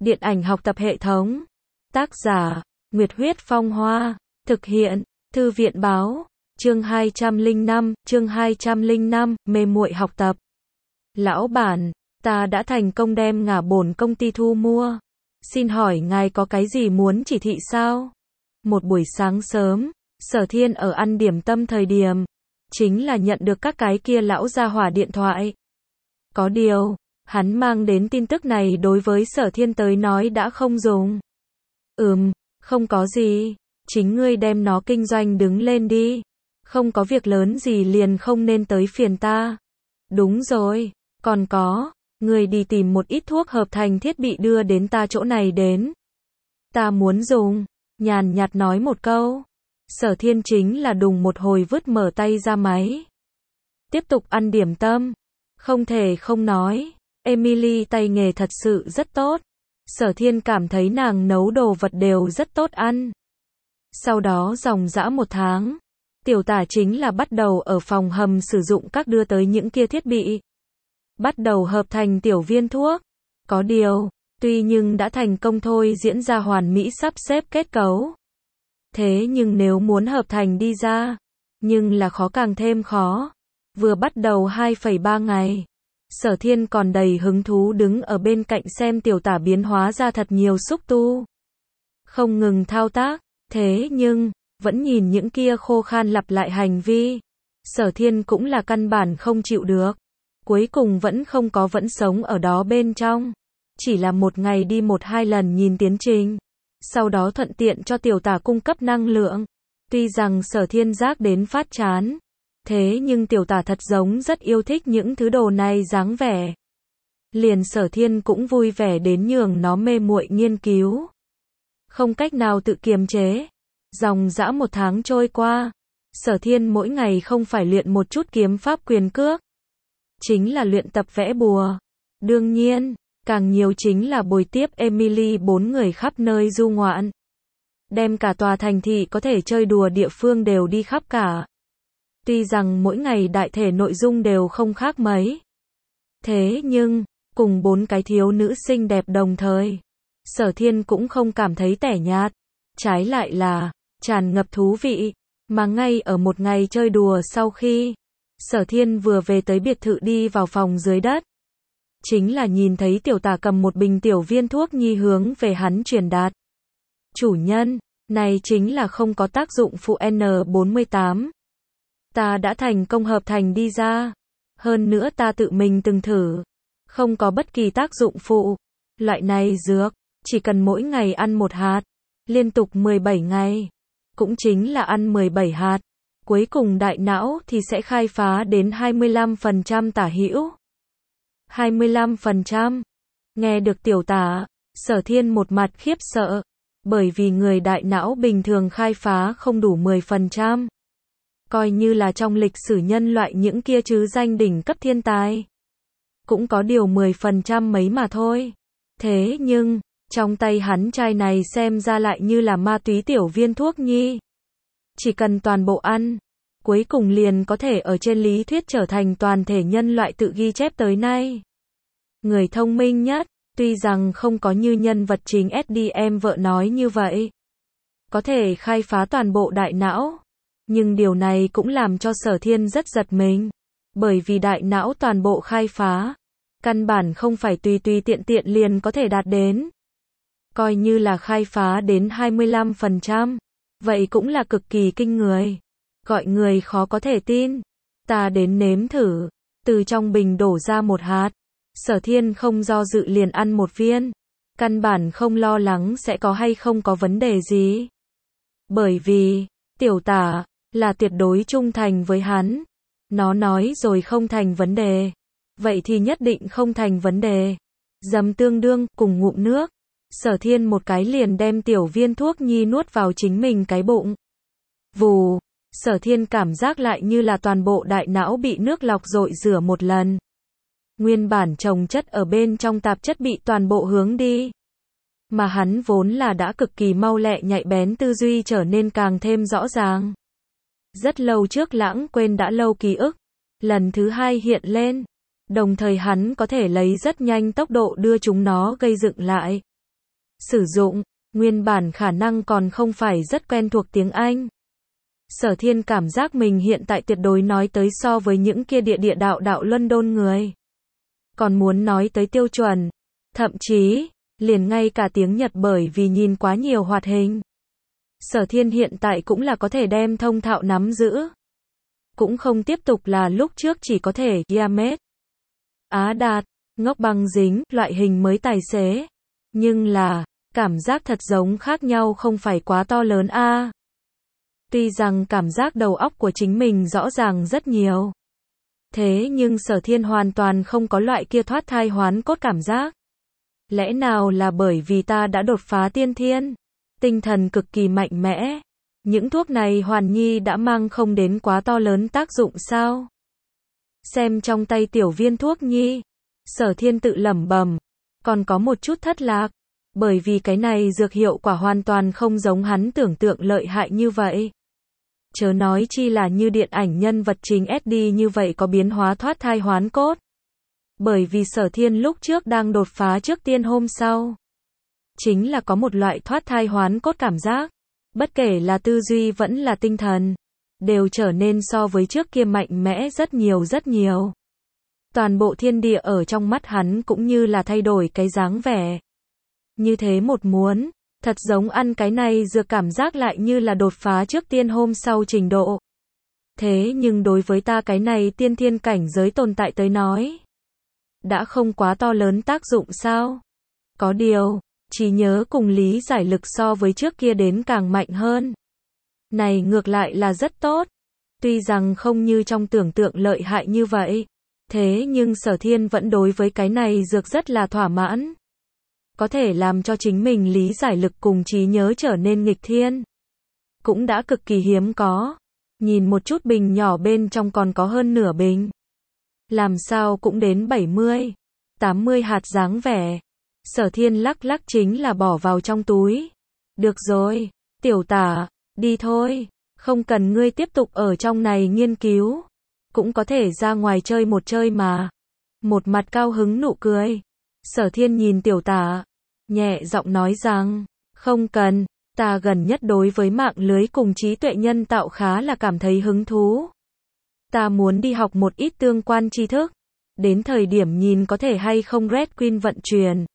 Điện ảnh học tập hệ thống. Tác giả, Nguyệt Huyết Phong Hoa. Thực hiện, Thư viện Báo. Chương 205, mê muội học tập. Lão bản, ta đã thành công đem ngả bổn công ty thu mua. Xin hỏi ngài có cái gì muốn chỉ thị sao? Một buổi sáng sớm, Sở Thiên ở ăn điểm tâm thời điểm, chính là nhận được các cái kia lão gia hỏa điện thoại. Có điều, hắn mang đến tin tức này đối với Sở Thiên tới nói đã không dùng. Không có gì, chính ngươi đem nó kinh doanh đứng lên đi. Không có việc lớn gì liền không nên tới phiền ta. Đúng rồi, còn có, ngươi đi tìm một ít thuốc hợp thành thiết bị đưa đến ta chỗ này đến. Ta muốn dùng, nhàn nhạt nói một câu. Sở Thiên chính là đùng một hồi vứt mở tay ra máy. Tiếp tục ăn điểm tâm. Không thể không nói, Emily tay nghề thật sự rất tốt. Sở Thiên cảm thấy nàng nấu đồ vật đều rất tốt ăn. Sau đó dòng dã một tháng, tiểu tả chính là bắt đầu ở phòng hầm sử dụng các đưa tới những kia thiết bị. Bắt đầu hợp thành tiểu viên thuốc. Có điều, tuy nhưng đã thành công thôi diễn ra hoàn mỹ sắp xếp kết cấu. Thế nhưng nếu muốn hợp thành đi ra, nhưng là khó càng thêm khó. Vừa bắt đầu 2,3 ngày, Sở Thiên còn đầy hứng thú đứng ở bên cạnh xem tiểu tả biến hóa ra thật nhiều xúc tu. Không ngừng thao tác, thế nhưng, vẫn nhìn những kia khô khan lặp lại hành vi. Sở Thiên cũng là căn bản không chịu được. Cuối cùng vẫn không có vẫn sống ở đó bên trong. Chỉ là một ngày đi 1-2 lần nhìn tiến trình. Sau đó thuận tiện cho tiểu tả cung cấp năng lượng. Tuy rằng Sở Thiên giác đến phát chán. Thế nhưng tiểu tả thật giống rất yêu thích những thứ đồ này dáng vẻ. Liền Sở Thiên cũng vui vẻ đến nhường nó mê muội nghiên cứu. Không cách nào tự kiềm chế. Dòng dã một tháng trôi qua. Sở Thiên mỗi ngày không phải luyện một chút kiếm pháp quyền cước. Chính là luyện tập vẽ bùa. Đương nhiên, càng nhiều chính là bồi tiếp Emily 4 người khắp nơi du ngoạn. Đem cả tòa thành thị có thể chơi đùa địa phương đều đi khắp cả. Tuy rằng mỗi ngày đại thể nội dung đều không khác mấy. Thế nhưng, cùng 4 cái thiếu nữ xinh đẹp đồng thời, Sở Thiên cũng không cảm thấy tẻ nhạt. Trái lại là, tràn ngập thú vị. Mà ngay ở một ngày chơi đùa sau khi, Sở Thiên vừa về tới biệt thự đi vào phòng dưới đất. Chính là nhìn thấy tiểu tả cầm một bình tiểu viên thuốc nhi hướng về hắn truyền đạt. Chủ nhân, này chính là không có tác dụng phụ N48. Ta đã thành công hợp thành đi ra. Hơn nữa ta tự mình từng thử. Không có bất kỳ tác dụng phụ. Loại này dược, chỉ cần mỗi ngày ăn một hạt. Liên tục 17 ngày. Cũng chính là ăn 17 hạt. Cuối cùng đại não thì sẽ khai phá đến 25% tả hữu. 25%. Nghe được tiểu tả, Sở Thiên một mặt khiếp sợ. Bởi vì người đại não bình thường khai phá không đủ 10%. Coi như là trong lịch sử nhân loại những kia chứ danh đỉnh cấp thiên tài. Cũng có điều 10% mấy mà thôi. Thế nhưng, trong tay hắn chai này xem ra lại như là ma túy tiểu viên thuốc nhi. Chỉ cần toàn bộ ăn, cuối cùng liền có thể ở trên lý thuyết trở thành toàn thể nhân loại tự ghi chép tới nay. Người thông minh nhất, tuy rằng không có như nhân vật chính SDM vợ nói như vậy. Có thể khai phá toàn bộ đại não. Nhưng điều này cũng làm cho Sở Thiên rất giật mình. Bởi vì đại não toàn bộ khai phá. Căn bản không phải tùy tùy tiện tiện liền có thể đạt đến. Coi như là khai phá đến 25%. Vậy cũng là cực kỳ kinh người. Gọi người khó có thể tin. Ta đến nếm thử. Từ trong bình đổ ra một hạt. Sở Thiên không do dự liền ăn một viên. Căn bản không lo lắng sẽ có hay không có vấn đề gì. Bởi vì, tiểu tả, là tuyệt đối trung thành với hắn. Nó nói rồi không thành vấn đề. Vậy thì nhất định không thành vấn đề. Dầm tương đương, cùng ngụm nước. Sở Thiên một cái liền đem tiểu viên thuốc nhi nuốt vào chính mình cái bụng. Vù, Sở Thiên cảm giác lại như là toàn bộ đại não bị nước lọc dội rửa một lần. Nguyên bản chồng chất ở bên trong tạp chất bị toàn bộ hướng đi. Mà hắn vốn là đã cực kỳ mau lẹ nhạy bén tư duy trở nên càng thêm rõ ràng. Rất lâu trước lãng quên đã lâu ký ức. Lần thứ 2 hiện lên. Đồng thời hắn có thể lấy rất nhanh tốc độ đưa chúng nó gây dựng lại. sử dụng, nguyên bản khả năng còn không phải rất quen thuộc tiếng Anh. Sở Thiên cảm giác mình hiện tại tuyệt đối nói tới so với những kia địa địa đạo đạo London người. Còn muốn nói tới tiêu chuẩn, thậm chí, liền ngay cả tiếng Nhật bởi vì nhìn quá nhiều hoạt hình. Sở Thiên hiện tại cũng là có thể đem thông thạo nắm giữ. Cũng không tiếp tục là lúc trước chỉ có thể Yamet, Á Đạt, ngốc băng dính, loại hình mới tài xế. Nhưng là, cảm giác thật giống khác nhau không phải quá to lớn a. Tuy rằng cảm giác đầu óc của chính mình rõ ràng rất nhiều. Thế nhưng Sở Thiên hoàn toàn không có loại kia thoát thai hoán cốt cảm giác. Lẽ nào là bởi vì ta đã đột phá tiên thiên, tinh thần cực kỳ mạnh mẽ. Những thuốc này hoàn nhi đã mang không đến quá to lớn tác dụng sao? Xem trong tay tiểu viên thuốc nhi, Sở Thiên tự lẩm bẩm, còn có một chút thất lạc, bởi vì cái này dược hiệu quả hoàn toàn không giống hắn tưởng tượng lợi hại như vậy. Chớ nói chi là như điện ảnh nhân vật chính SD như vậy có biến hóa thoát thai hoán cốt. Bởi vì Sở Thiên lúc trước đang đột phá trước tiên hôm sau, chính là có một loại thoát thai hoán cốt cảm giác, bất kể là tư duy vẫn là tinh thần, đều trở nên so với trước kia mạnh mẽ rất nhiều rất nhiều. Toàn bộ thiên địa ở trong mắt hắn cũng như là thay đổi cái dáng vẻ. Như thế một muốn, thật giống ăn cái này dược cảm giác lại như là đột phá trước tiên hôm sau trình độ. Thế nhưng đối với ta cái này tiên thiên cảnh giới tồn tại tới nói, đã không quá to lớn tác dụng sao? Có điều, trí nhớ cùng lý giải lực so với trước kia đến càng mạnh hơn. Này ngược lại là rất tốt. Tuy rằng không như trong tưởng tượng lợi hại như vậy, thế nhưng Sở Thiên vẫn đối với cái này dược rất là thỏa mãn. Có thể làm cho chính mình lý giải lực cùng trí nhớ trở nên nghịch thiên. Cũng đã cực kỳ hiếm có. Nhìn một chút bình nhỏ bên trong còn có hơn nửa bình. Làm sao cũng đến 70, 80 hạt dáng vẻ. Sở Thiên lắc lắc chính là bỏ vào trong túi. Được rồi, tiểu tả, đi thôi. Không cần ngươi tiếp tục ở trong này nghiên cứu. Cũng có thể ra ngoài chơi một chơi mà. Một mặt cao hứng nụ cười. Sở Thiên nhìn tiểu tả, nhẹ giọng nói rằng, không cần, ta gần nhất đối với mạng lưới cùng trí tuệ nhân tạo khá là cảm thấy hứng thú. Ta muốn đi học một ít tương quan tri thức. Đến thời điểm nhìn có thể hay không Red Queen vận chuyển.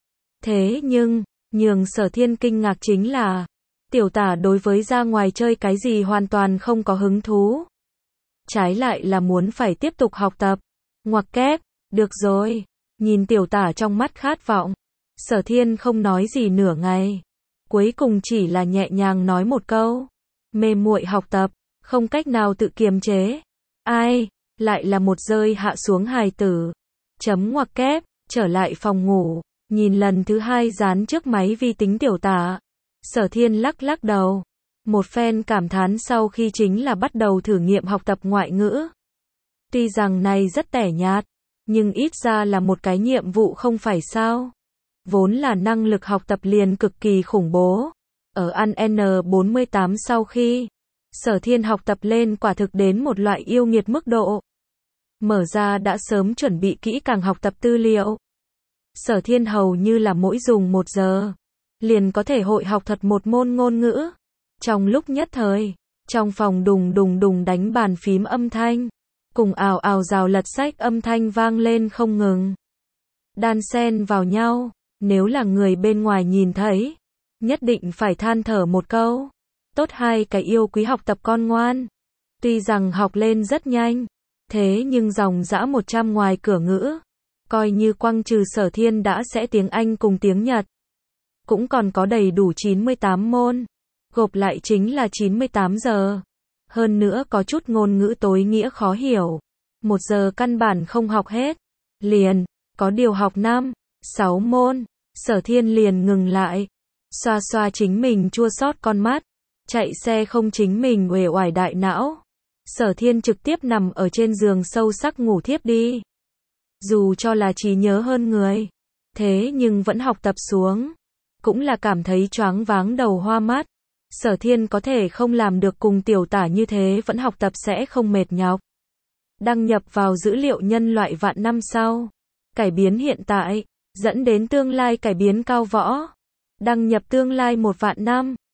Thế nhưng, nhường Sở Thiên kinh ngạc chính là, tiểu tả đối với ra ngoài chơi cái gì hoàn toàn không có hứng thú. Trái lại là muốn phải tiếp tục học tập. Ngoặc kép, được rồi. Nhìn tiểu tả trong mắt khát vọng, Sở Thiên không nói gì nửa ngày. Cuối cùng chỉ là nhẹ nhàng nói một câu. Mê muội học tập, không cách nào tự kiềm chế. Ai, lại là một rơi hạ xuống hài tử. Chấm ngoặc kép, trở lại phòng ngủ, nhìn lần thứ hai dán trước máy vi tính tiểu tả. Sở Thiên lắc lắc đầu. Một phen cảm thán sau khi chính là bắt đầu thử nghiệm học tập ngoại ngữ. Tuy rằng này rất tẻ nhạt, nhưng ít ra là một cái nhiệm vụ không phải sao. Vốn là năng lực học tập liền cực kỳ khủng bố. Ở ăn N48 sau khi, Sở Thiên học tập lên quả thực đến một loại yêu nghiệt mức độ. Mở ra đã sớm chuẩn bị kỹ càng học tập tư liệu. Sở Thiên hầu như là mỗi dùng 1 giờ, liền có thể hội học thật một môn ngôn ngữ. Trong lúc nhất thời, trong phòng đùng đùng đùng đánh bàn phím âm thanh, cùng ào ào rào lật sách âm thanh vang lên không ngừng. Đan xen vào nhau, nếu là người bên ngoài nhìn thấy, nhất định phải than thở một câu. Tốt hai cái yêu quý học tập con ngoan. Tuy rằng học lên rất nhanh, thế nhưng dòng dã 100 ngoài cửa ngữ, coi như quăng trừ Sở Thiên đã sẽ tiếng Anh cùng tiếng Nhật. Cũng còn có đầy đủ 98 môn, gộp lại chính là 98 giờ. Hơn nữa có chút ngôn ngữ tối nghĩa khó hiểu. 1 giờ căn bản không học hết. Liền, có điều học 5, 6 môn, Sở Thiên liền ngừng lại. Xoa xoa chính mình chua xót con mắt. Chạy xe không chính mình uể oải đại não. Sở Thiên trực tiếp nằm ở trên giường sâu sắc ngủ thiếp đi. Dù cho là trí nhớ hơn người, thế nhưng vẫn học tập xuống. Cũng là cảm thấy choáng váng đầu hoa mắt. Sở Thiên có thể không làm được cùng tiểu tả như thế vẫn học tập sẽ không mệt nhọc. Đăng nhập vào dữ liệu nhân loại vạn năm sau. Cải biến hiện tại, dẫn đến tương lai cải biến cao võ. Đăng nhập tương lai 1 vạn năm.